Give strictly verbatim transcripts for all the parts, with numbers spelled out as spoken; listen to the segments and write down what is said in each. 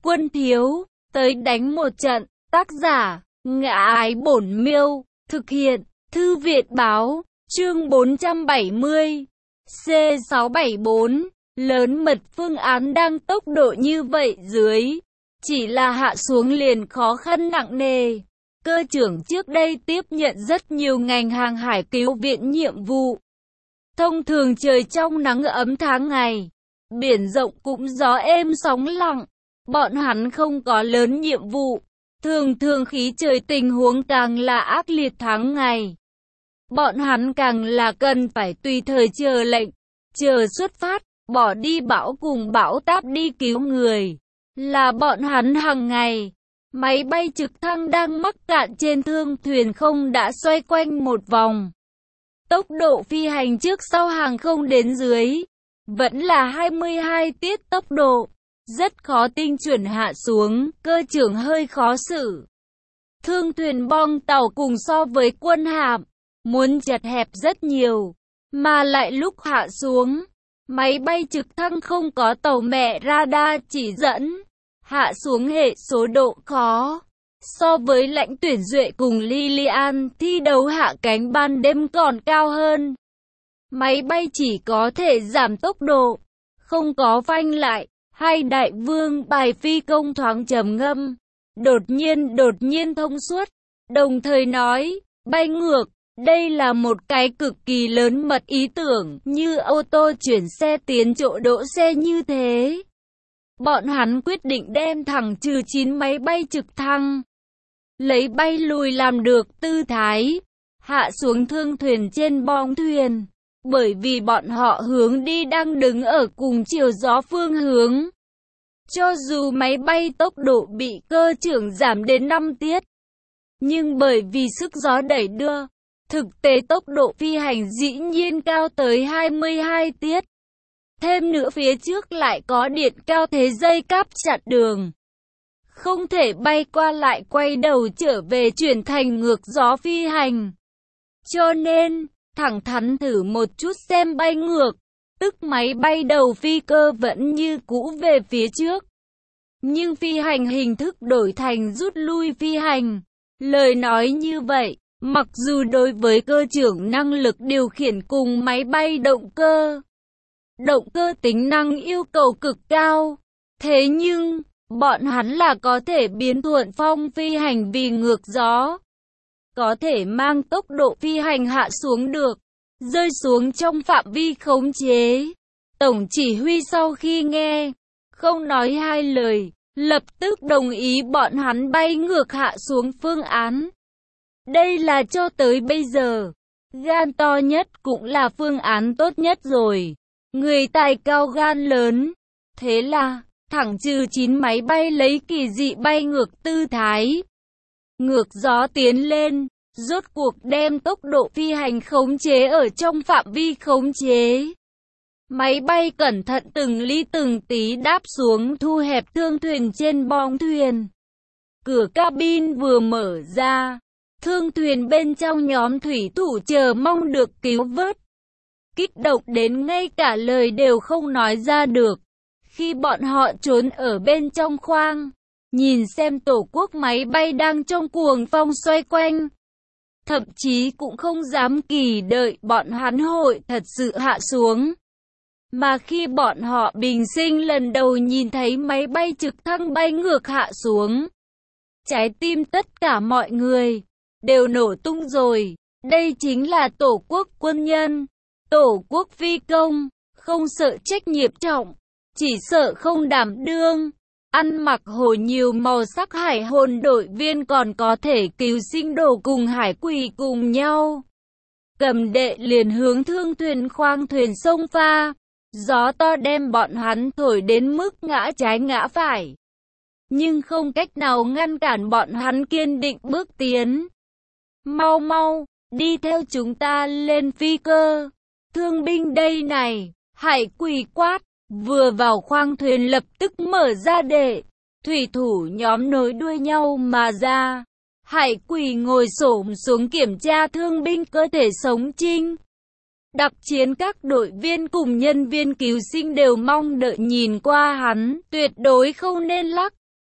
Quân thiếu, tới đánh một trận. Tác giả, Ngã Ái Bổn Miêu. Thực hiện, Thư Viện Báo. Chương bốn trăm bảy mươi. C sáu bảy bốn. Lớn mật phương án đang tốc độ như vậy dưới. Chỉ là hạ xuống liền khó khăn nặng nề. Cơ trưởng trước đây tiếp nhận rất nhiều ngành hàng hải cứu viện nhiệm vụ. Thông thường trời trong nắng ấm tháng ngày. Biển rộng cũng gió êm sóng lặng. Bọn hắn không có lớn nhiệm vụ. Thường thường khí trời tình huống càng là ác liệt tháng ngày. Bọn hắn càng là cần phải tùy thời chờ lệnh, chờ xuất phát, bỏ đi bão cùng bão táp đi cứu người. Là bọn hắn hàng ngày. Máy bay trực thăng đang mắc cạn trên thương thuyền không đã xoay quanh một vòng. Tốc độ phi hành trước sau hàng không đến dưới. Vẫn là hai mươi hai tiết tốc độ. Rất khó tinh chuẩn hạ xuống, cơ trưởng hơi khó xử. Thương thuyền bong tàu cùng so với quân hạm, muốn chật hẹp rất nhiều, mà lại lúc hạ xuống, máy bay trực thăng không có tàu mẹ radar chỉ dẫn, hạ xuống hệ số độ khó. So với Lãnh Tuyển Duệ cùng Lilian thi đấu hạ cánh ban đêm còn cao hơn. Máy bay chỉ có thể giảm tốc độ, không có phanh lại. Hai đại vương bài phi công thoáng trầm ngâm, đột nhiên đột nhiên thông suốt, đồng thời nói, bay ngược, đây là một cái cực kỳ lớn mật ý tưởng, như ô tô chuyển xe tiến chỗ đỗ xe như thế. Bọn hắn quyết định đem thẳng trừ chín máy bay trực thăng, lấy bay lùi làm được tư thái, hạ xuống thương thuyền trên bong thuyền. Bởi vì bọn họ hướng đi đang đứng ở cùng chiều gió phương hướng. Cho dù máy bay tốc độ bị cơ trưởng giảm đến năm tiết, nhưng bởi vì sức gió đẩy đưa, thực tế tốc độ phi hành dĩ nhiên cao tới hai mươi hai tiết. Thêm nữa phía trước lại có điện cao thế dây cáp chặn đường. Không thể bay qua lại quay đầu trở về chuyển thành ngược gió phi hành. Cho nên, thẳng thắn thử một chút xem bay ngược, tức máy bay đầu phi cơ vẫn như cũ về phía trước. Nhưng phi hành hình thức đổi thành rút lui phi hành. Lời nói như vậy, mặc dù đối với cơ trưởng năng lực điều khiển cùng máy bay động cơ, động cơ tính năng yêu cầu cực cao, thế nhưng, bọn hắn là có thể biến thuận phong phi hành vì ngược gió. Có thể mang tốc độ phi hành hạ xuống được, rơi xuống trong phạm vi khống chế. Tổng chỉ huy sau khi nghe, không nói hai lời, lập tức đồng ý bọn hắn bay ngược hạ xuống phương án. Đây là cho tới bây giờ, gan to nhất cũng là phương án tốt nhất rồi. Người tài cao gan lớn. Thế là, thẳng trừ chín máy bay lấy kỳ dị bay ngược tư thái. Ngược gió tiến lên, rốt cuộc đem tốc độ phi hành khống chế ở trong phạm vi khống chế. Máy bay cẩn thận từng ly từng tí đáp xuống thu hẹp thương thuyền trên bong thuyền. Cửa cabin vừa mở ra, thương thuyền bên trong nhóm thủy thủ chờ mong được cứu vớt. Kích động đến ngay cả lời đều không nói ra được. Khi bọn họ trốn ở bên trong khoang, nhìn xem tổ quốc máy bay đang trong cuồng phong xoay quanh. Thậm chí cũng không dám kỳ đợi bọn hắn hội thật sự hạ xuống. Mà khi bọn họ bình sinh lần đầu nhìn thấy máy bay trực thăng bay ngược hạ xuống, trái tim tất cả mọi người đều nổ tung rồi. Đây chính là tổ quốc quân nhân, tổ quốc phi công, không sợ trách nhiệm trọng, chỉ sợ không đảm đương. Ăn mặc hồ nhiều màu sắc hải hồn đội viên còn có thể cứu sinh đồ cùng hải quỷ cùng nhau. Cầm đệ liền hướng thương thuyền khoang thuyền sông pha. Gió to đem bọn hắn thổi đến mức ngã trái ngã phải. Nhưng không cách nào ngăn cản bọn hắn kiên định bước tiến. Mau mau, đi theo chúng ta lên phi cơ. Thương binh đây này, hải quỷ quát. Vừa vào khoang thuyền lập tức mở ra để thủy thủ nhóm nối đuôi nhau mà ra. Hải quỷ ngồi xổm xuống kiểm tra thương binh cơ thể sống trinh. Đặc chiến các đội viên cùng nhân viên cứu sinh đều mong đợi nhìn qua hắn, tuyệt đối không nên lắc.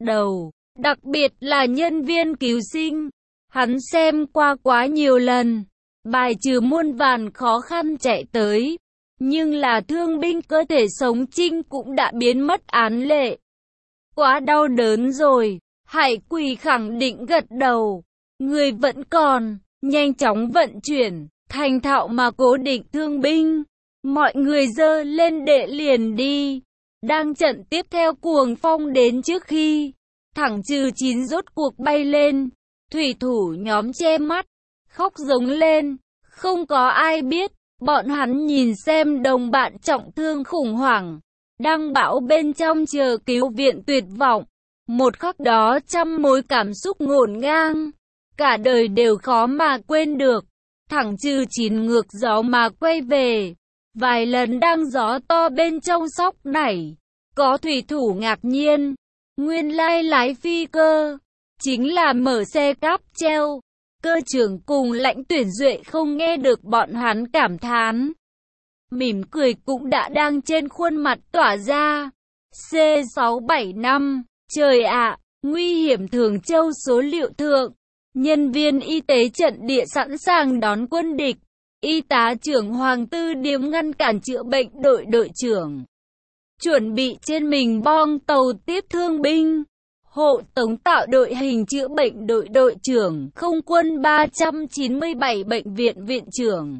đầu, đặc biệt là nhân viên cứu sinh. Hắn xem qua quá nhiều lần, bài trừ muôn vàn khó khăn chạy tới, nhưng là thương binh cơ thể sống trinh cũng đã biến mất án lệ. Quá đau đớn rồi, Hải Quỳ khẳng định gật đầu, người vẫn còn, nhanh chóng vận chuyển, thành thạo mà cố định thương binh. Mọi người dơ lên đệ liền đi. Đang trận tiếp theo cuồng phong đến trước khi thẳng trừ chín rốt cuộc bay lên, thủy thủ nhóm che mắt, khóc giống lên. Không có ai biết, bọn hắn nhìn xem đồng bạn trọng thương khủng hoảng, đang bão bên trong chờ cứu viện tuyệt vọng. Một khắc đó trăm mối cảm xúc ngổn ngang, cả đời đều khó mà quên được. Thẳng trừ chín ngược gió mà quay về. Vài lần đang gió to bên trong sóc nảy, có thủy thủ ngạc nhiên, nguyên lai lái phi cơ, chính là mở xe cáp treo. Cơ trưởng cùng lãnh tuyển duệ không nghe được bọn hắn cảm thán. Mỉm cười cũng đã đang trên khuôn mặt tỏa ra. C sáu bảy năm, trời ạ, nguy hiểm Thường Châu số liệu thượng. Nhân viên y tế trận địa sẵn sàng đón quân địch. Y tá trưởng Hoàng Tư Điếm ngăn cản chữa bệnh đội đội trưởng. Chuẩn bị trên mình bong tàu tiếp thương binh. Hộ tống tạo đội hình chữa bệnh đội đội trưởng không quân ba trăm chín mươi bảy bệnh viện viện trưởng.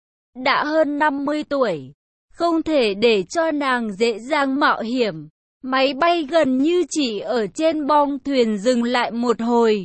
Đã hơn năm mươi tuổi, không thể để cho nàng dễ dàng mạo hiểm. Máy bay gần như chỉ ở trên bong thuyền dừng lại một hồi.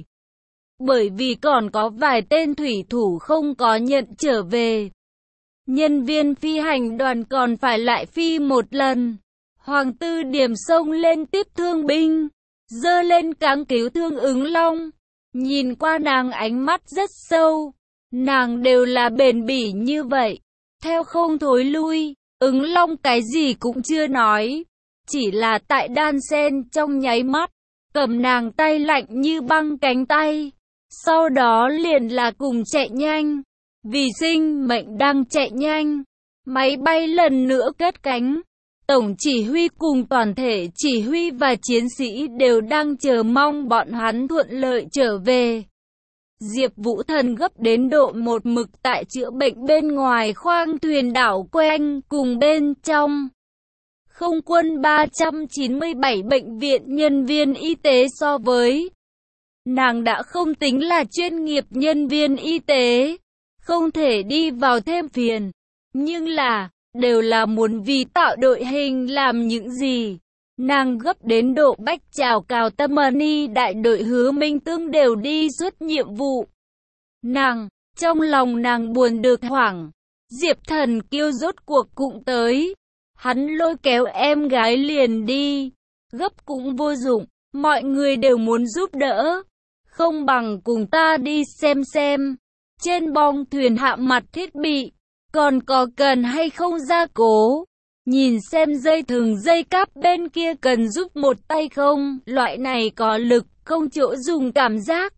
Bởi vì còn có vài tên thủy thủ không có nhận trở về. Nhân viên phi hành đoàn còn phải lại phi một lần. Hoàng Tư Điểm xông lên tiếp thương binh, giơ lên cáng cứu thương ứng long. Nhìn qua nàng ánh mắt rất sâu. Nàng đều là bền bỉ như vậy, theo không thối lui. Ứng long cái gì cũng chưa nói, chỉ là tại đan sen trong nháy mắt, cầm nàng tay lạnh như băng cánh tay. Sau đó liền là cùng chạy nhanh, vì sinh mệnh đang chạy nhanh. Máy bay lần nữa cất cánh. Tổng chỉ huy cùng toàn thể chỉ huy và chiến sĩ đều đang chờ mong bọn hắn thuận lợi trở về. Diệp Vũ Thần gấp đến độ một mực tại chữa bệnh bên ngoài khoang thuyền đảo quanh cùng bên trong. Không quân ba trăm chín mươi bảy bệnh viện nhân viên y tế so với nàng đã không tính là chuyên nghiệp nhân viên y tế, không thể đi vào thêm phiền, nhưng là, đều là muốn vì tạo đội hình làm những gì. Nàng gấp đến độ bách chào cào Tâm Ni đại đội Hứa Minh Tương đều đi suốt nhiệm vụ. Nàng, trong lòng nàng buồn được hoảng, Diệp Thần Kiêu rốt cuộc cũng tới. Hắn lôi kéo em gái liền đi, gấp cũng vô dụng, mọi người đều muốn giúp đỡ. Không bằng cùng ta đi xem xem, trên bong thuyền hạ mặt thiết bị, còn có cần hay không gia cố. Nhìn xem dây thừng dây cáp bên kia cần giúp một tay không, loại này có lực, không chỗ dùng cảm giác.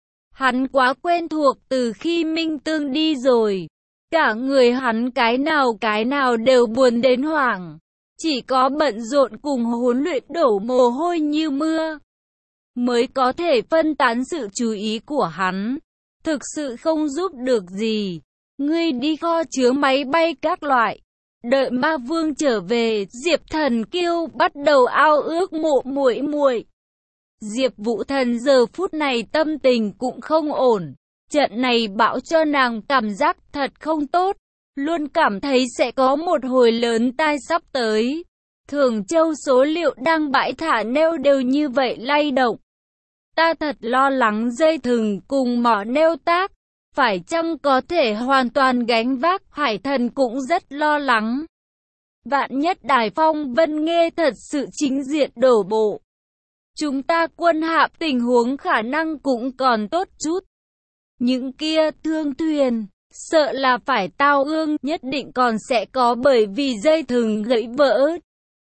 Hắn quá quen thuộc từ khi Minh Tương đi rồi. Cả người hắn cái nào cái nào đều buồn đến hoảng. Chỉ có bận rộn cùng huấn luyện đổ mồ hôi như mưa, mới có thể phân tán sự chú ý của hắn. Thực sự không giúp được gì. Ngươi đi kho chứa máy bay các loại. Đợi Ma Vương trở về, Diệp Thần Kiêu bắt đầu ao ước mộ muội muội. Diệp Vũ Thần giờ phút này tâm tình cũng không ổn. Trận này bão cho nàng cảm giác thật không tốt. Luôn cảm thấy sẽ có một hồi lớn tai sắp tới. Thường Châu số liệu đang bãi thả neo đều như vậy lay động. Ta thật lo lắng dây thừng cùng mỏ neo tác. Phải chăng có thể hoàn toàn gánh vác? Hải Thần cũng rất lo lắng. Vạn nhất Đài Phong Vân Nghê thật sự chính diện đổ bộ. Chúng ta quân hạm tình huống khả năng cũng còn tốt chút. Những kia thương thuyền, sợ là phải tao ương, nhất định còn sẽ có bởi vì dây thừng gãy vỡ.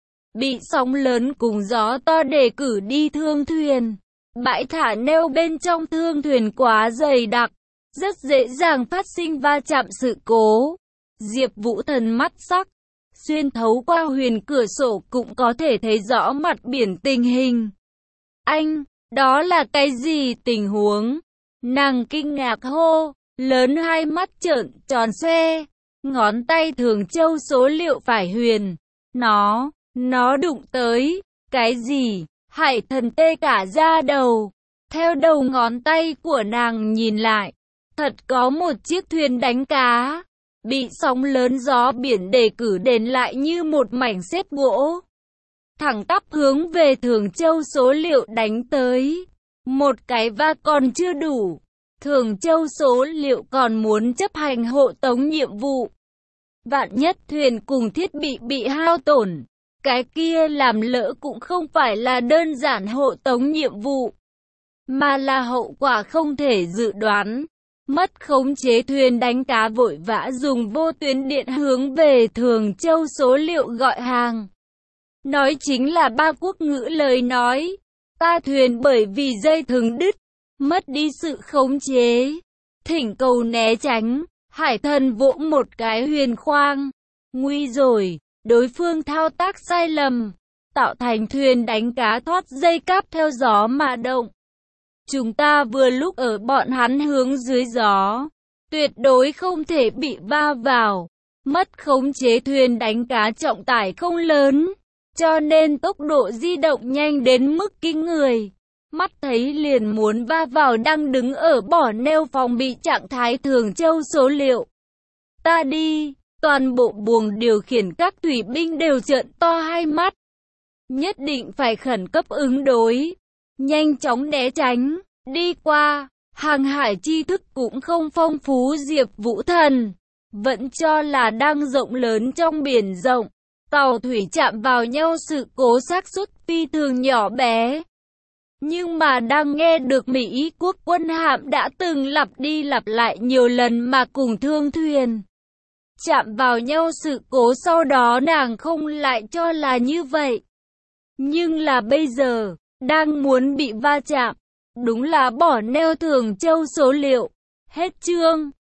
Bị sóng lớn cùng gió to để cử đi thương thuyền. Bãi thả neo bên trong thương thuyền quá dày đặc, rất dễ dàng phát sinh va chạm sự cố. Diệp Vũ Thần mắt sắc, xuyên thấu qua huyền cửa sổ cũng có thể thấy rõ mặt biển tình hình. Anh, đó là cái gì tình huống? Nàng kinh ngạc hô, lớn hai mắt trợn tròn xoe, ngón tay Thường Châu số liệu phải huyền. Nó, nó đụng tới, cái gì? Hải Thần tê cả da đầu. Theo đầu ngón tay của nàng nhìn lại, thật có một chiếc thuyền đánh cá, bị sóng lớn gió biển đề cử đến lại như một mảnh xếp gỗ. Thẳng tắp hướng về Thường Châu số liệu đánh tới. Một cái va còn chưa đủ. Thường Châu số liệu còn muốn chấp hành hộ tống nhiệm vụ. Vạn nhất thuyền cùng thiết bị bị hao tổn, cái kia làm lỡ cũng không phải là đơn giản hộ tống nhiệm vụ, mà là hậu quả không thể dự đoán. Mất khống chế, thuyền đánh cá vội vã dùng vô tuyến điện hướng về Thường Châu số liệu gọi hàng. Nói chính là ba quốc ngữ lời nói. Ta thuyền bởi vì dây thừng đứt, mất đi sự khống chế, thỉnh cầu né tránh. Hải Thần vỗ một cái huyền khoang. Nguy rồi, đối phương thao tác sai lầm, tạo thành thuyền đánh cá thoát dây cáp theo gió mà động. Chúng ta vừa lúc ở bọn hắn hướng dưới gió, tuyệt đối không thể bị va vào. Mất khống chế, thuyền đánh cá trọng tải không lớn, cho nên tốc độ di động nhanh đến mức kinh người. Mắt thấy liền muốn va vào đang đứng ở bỏ neo phòng bị trạng thái Thường Châu số liệu. Ta đi, toàn bộ buồng điều khiển các thủy binh đều trợn to hai mắt. Nhất định phải khẩn cấp ứng đối, nhanh chóng né tránh, đi qua. Hàng hải tri thức cũng không phong phú, Diệp Vũ Thần vẫn cho là đang rộng lớn trong biển rộng. Tàu thủy chạm vào nhau sự cố xác suất phi thường nhỏ bé. Nhưng mà đang nghe được Mỹ quốc quân hạm đã từng lặp đi lặp lại nhiều lần mà cùng thương thuyền chạm vào nhau sự cố, sau đó nàng không lại cho là như vậy. Nhưng là bây giờ, đang muốn bị va chạm, đúng là bỏ neo Thường Châu số liệu. Hết chương.